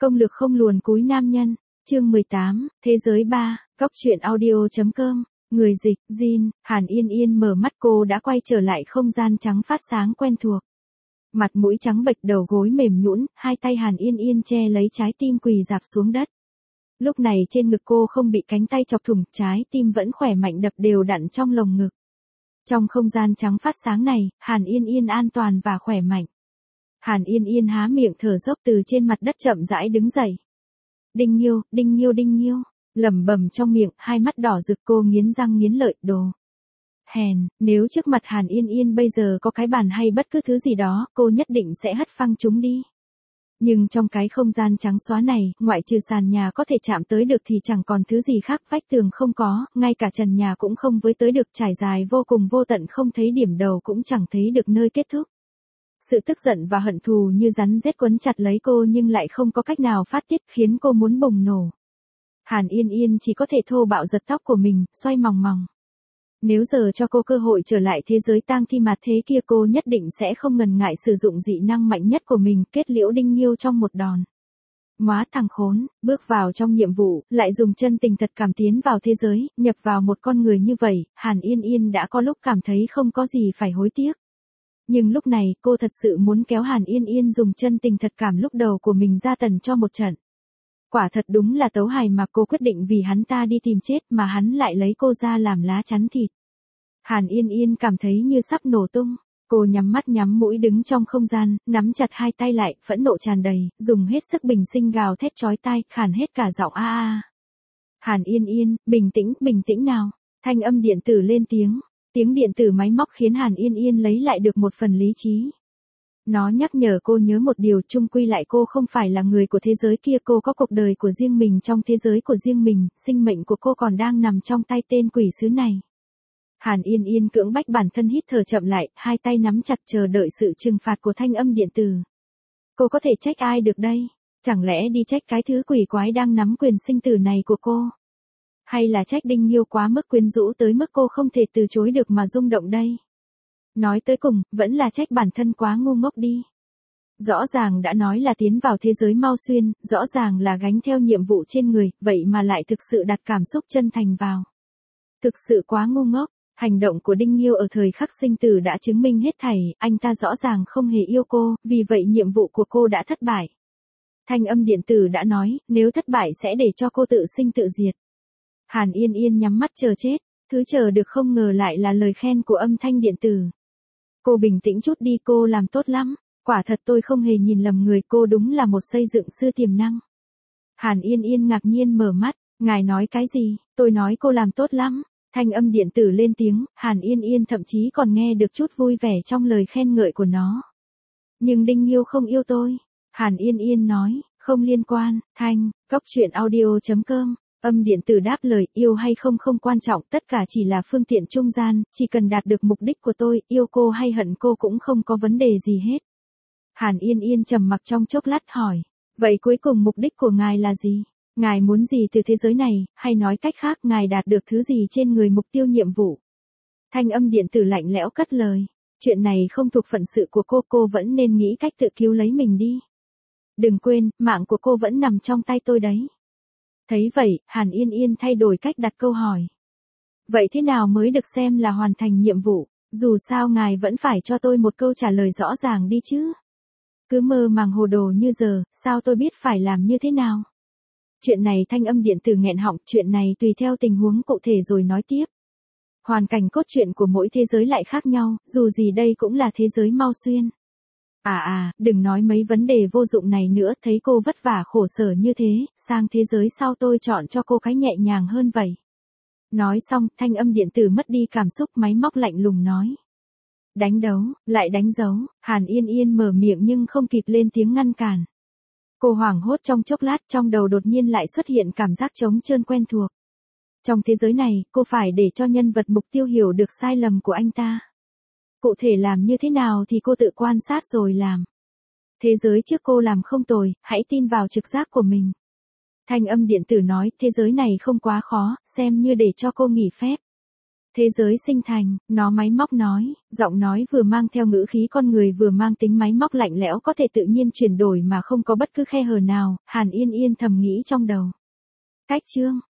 Công lược không luồn cúi nam nhân, chương 18, Thế giới 3, Cóc truyện audio.com, người dịch, Jin, Hàn Yên Yên mở mắt cô đã quay trở lại không gian trắng phát sáng quen thuộc. Mặt mũi trắng bệch đầu gối mềm nhũn, hai tay Hàn Yên Yên che lấy trái tim quỳ rạp xuống đất. Lúc này trên ngực cô không bị cánh tay chọc thủng, trái tim vẫn khỏe mạnh đập đều đặn trong lồng ngực. Trong không gian trắng phát sáng này, Hàn Yên Yên an toàn và khỏe mạnh. Hàn Yên Yên há miệng thở dốc từ trên mặt đất chậm rãi đứng dậy. Đinh Nhiêu, Đinh Nhiêu, Đinh Nhiêu, lẩm bẩm trong miệng, hai mắt đỏ rực, cô nghiến răng nghiến lợi, đồ hèn, nếu trước mặt Hàn Yên Yên bây giờ có cái bàn hay bất cứ thứ gì đó, cô nhất định sẽ hất phăng chúng đi. Nhưng trong cái không gian trắng xóa này, ngoại trừ sàn nhà có thể chạm tới được thì chẳng còn thứ gì khác, vách tường không có, ngay cả trần nhà cũng không với tới được, trải dài vô cùng vô tận không thấy điểm đầu cũng chẳng thấy được nơi kết thúc. Sự tức giận và hận thù như rắn rết quấn chặt lấy cô nhưng lại không có cách nào phát tiết, khiến cô muốn bùng nổ. Hàn Yên Yên chỉ có thể thô bạo giật tóc của mình, xoay mòng mòng. Nếu giờ cho cô cơ hội trở lại thế giới tang thi mà thế kia, cô nhất định sẽ không ngần ngại sử dụng dị năng mạnh nhất của mình, kết liễu Đinh Nhiêu trong một đòn. Móa thằng khốn, bước vào trong nhiệm vụ, lại dùng chân tình thật cảm tiến vào thế giới, nhập vào một con người như vậy, Hàn Yên Yên đã có lúc cảm thấy không có gì phải hối tiếc. Nhưng lúc này, cô thật sự muốn kéo Hàn Yên Yên dùng chân tình thật cảm lúc đầu của mình ra tần cho một trận. Quả thật đúng là tấu hài mà cô quyết định vì hắn ta đi tìm chết mà hắn lại lấy cô ra làm lá chắn thịt. Hàn Yên Yên cảm thấy như sắp nổ tung. Cô nhắm mắt nhắm mũi đứng trong không gian, nắm chặt hai tay lại, phẫn nộ tràn đầy, dùng hết sức bình sinh gào thét chói tai, khàn hết cả giọng a a. Hàn Yên Yên, bình tĩnh nào. Thanh âm điện tử lên tiếng. Tiếng điện tử máy móc khiến Hàn Yên Yên lấy lại được một phần lý trí. Nó nhắc nhở cô nhớ một điều, chung quy lại cô không phải là người của thế giới kia, cô có cuộc đời của riêng mình trong thế giới của riêng mình, sinh mệnh của cô còn đang nằm trong tay tên quỷ sứ này. Hàn Yên Yên cưỡng bách bản thân hít thở chậm lại, hai tay nắm chặt chờ đợi sự trừng phạt của thanh âm điện tử. Cô có thể trách ai được đây? Chẳng lẽ đi trách cái thứ quỷ quái đang nắm quyền sinh tử này của cô? Hay là trách Đinh Nhiêu quá mức quyến rũ tới mức cô không thể từ chối được mà rung động đây? Nói tới cùng, vẫn là trách bản thân quá ngu ngốc đi. Rõ ràng đã nói là tiến vào thế giới Mao Xuyên, rõ ràng là gánh theo nhiệm vụ trên người, vậy mà lại thực sự đặt cảm xúc chân thành vào. Thực sự quá ngu ngốc. Hành động của Đinh Nhiêu ở thời khắc sinh tử đã chứng minh hết thảy, anh ta rõ ràng không hề yêu cô, vì vậy nhiệm vụ của cô đã thất bại. Thanh âm điện tử đã nói, nếu thất bại sẽ để cho cô tự sinh tự diệt. Hàn Yên Yên nhắm mắt chờ chết, thứ chờ được không ngờ lại là lời khen của âm thanh điện tử. Cô bình tĩnh chút đi, cô làm tốt lắm, quả thật tôi không hề nhìn lầm người, cô đúng là một xây dựng sư tiềm năng. Hàn Yên Yên ngạc nhiên mở mắt, ngài nói cái gì, tôi nói cô làm tốt lắm. Thanh âm điện tử lên tiếng, Hàn Yên Yên thậm chí còn nghe được chút vui vẻ trong lời khen ngợi của nó. Nhưng Đinh Nhiêu không yêu tôi. Hàn Yên Yên nói, không liên quan, Cóc truyện audio.com. Âm điện tử đáp lời, yêu hay không không quan trọng, tất cả chỉ là phương tiện trung gian, chỉ cần đạt được mục đích của tôi, yêu cô hay hận cô cũng không có vấn đề gì hết. Hàn Yên Yên trầm mặc trong chốc lát hỏi, vậy cuối cùng mục đích của ngài là gì? Ngài muốn gì từ thế giới này, hay nói cách khác, ngài đạt được thứ gì trên người mục tiêu nhiệm vụ? Thanh âm điện tử lạnh lẽo cất lời, chuyện này không thuộc phận sự của cô vẫn nên nghĩ cách tự cứu lấy mình đi. Đừng quên, mạng của cô vẫn nằm trong tay tôi đấy. Thấy vậy, Hàn Yên Yên thay đổi cách đặt câu hỏi. Vậy thế nào mới được xem là hoàn thành nhiệm vụ? Dù sao ngài vẫn phải cho tôi một câu trả lời rõ ràng đi chứ. Cứ mơ màng hồ đồ như giờ, sao tôi biết phải làm như thế nào? Chuyện này thanh âm điện tử nghẹn họng, chuyện này tùy theo tình huống cụ thể rồi nói tiếp. Hoàn cảnh cốt truyện của mỗi thế giới lại khác nhau, dù gì đây cũng là thế giới Mao Xuyên. Đừng nói mấy vấn đề vô dụng này nữa, thấy cô vất vả khổ sở như thế, sang thế giới sau tôi chọn cho cô cái nhẹ nhàng hơn vậy. Nói xong, thanh âm điện tử mất đi cảm xúc, máy móc lạnh lùng nói. Đánh đấu, lại đánh dấu, Hàn Yên Yên mở miệng nhưng không kịp lên tiếng ngăn cản. Cô hoảng hốt trong chốc lát, trong đầu đột nhiên lại xuất hiện cảm giác trống trơn quen thuộc. Trong thế giới này, cô phải để cho nhân vật mục tiêu hiểu được sai lầm của anh ta. Cụ thể làm như thế nào thì cô tự quan sát rồi làm. Thế giới trước cô làm không tồi, hãy tin vào trực giác của mình. Thanh âm điện tử nói, thế giới này không quá khó, xem như để cho cô nghỉ phép. Thế giới sinh thành, nó máy móc nói, giọng nói vừa mang theo ngữ khí con người vừa mang tính máy móc lạnh lẽo có thể tự nhiên chuyển đổi mà không có bất cứ khe hở nào, Hàn Yên Yên thầm nghĩ trong đầu. Cách chương